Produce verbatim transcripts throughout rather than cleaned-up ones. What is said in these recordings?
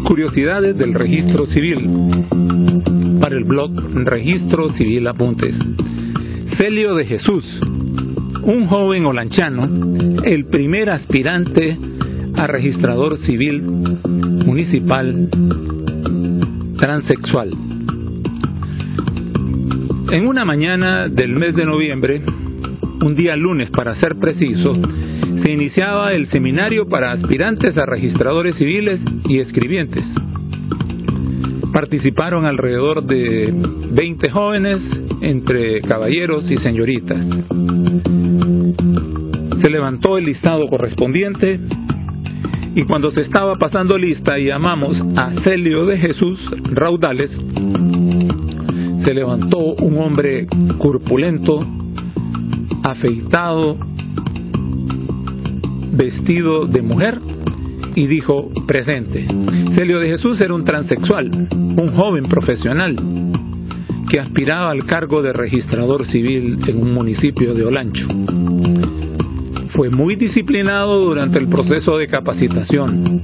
Curiosidades del registro civil para el blog Registro Civil Apuntes. Celio de Jesús, un joven olanchano, el primer aspirante a registrador civil municipal transexual. En una mañana del mes de noviembre, un día lunes para ser preciso, se iniciaba el seminario para aspirantes a registradores civiles y escribientes. Participaron alrededor de veinte jóvenes, entre caballeros y señoritas. Se levantó el listado correspondiente y cuando se estaba pasando lista y llamamos a Celio de Jesús Raudales, se levantó un hombre corpulento, afeitado, vestido de mujer y dijo: presente. Celio de Jesús era un transexual, un joven profesional que aspiraba al cargo de registrador civil en un municipio de Olancho. Fue muy disciplinado durante el proceso de capacitación.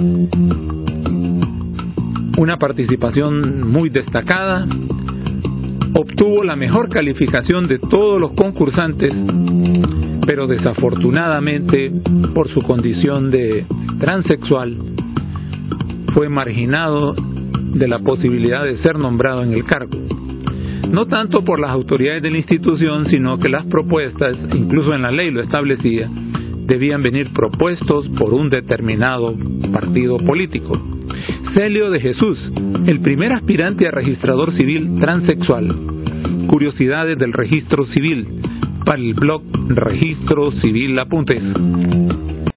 Una participación muy destacada. Obtuvo la mejor calificación de todos los concursantes, pero desafortunadamente, por su condición de transexual, fue marginado de la posibilidad de ser nombrado en el cargo. No tanto por las autoridades de la institución, sino que las propuestas, incluso en la ley lo establecía, debían venir propuestos por un determinado partido político. Celio de Jesús, el primer aspirante a registrador civil transexual. Curiosidades del registro civil para el blog Registro Civil Apuntes.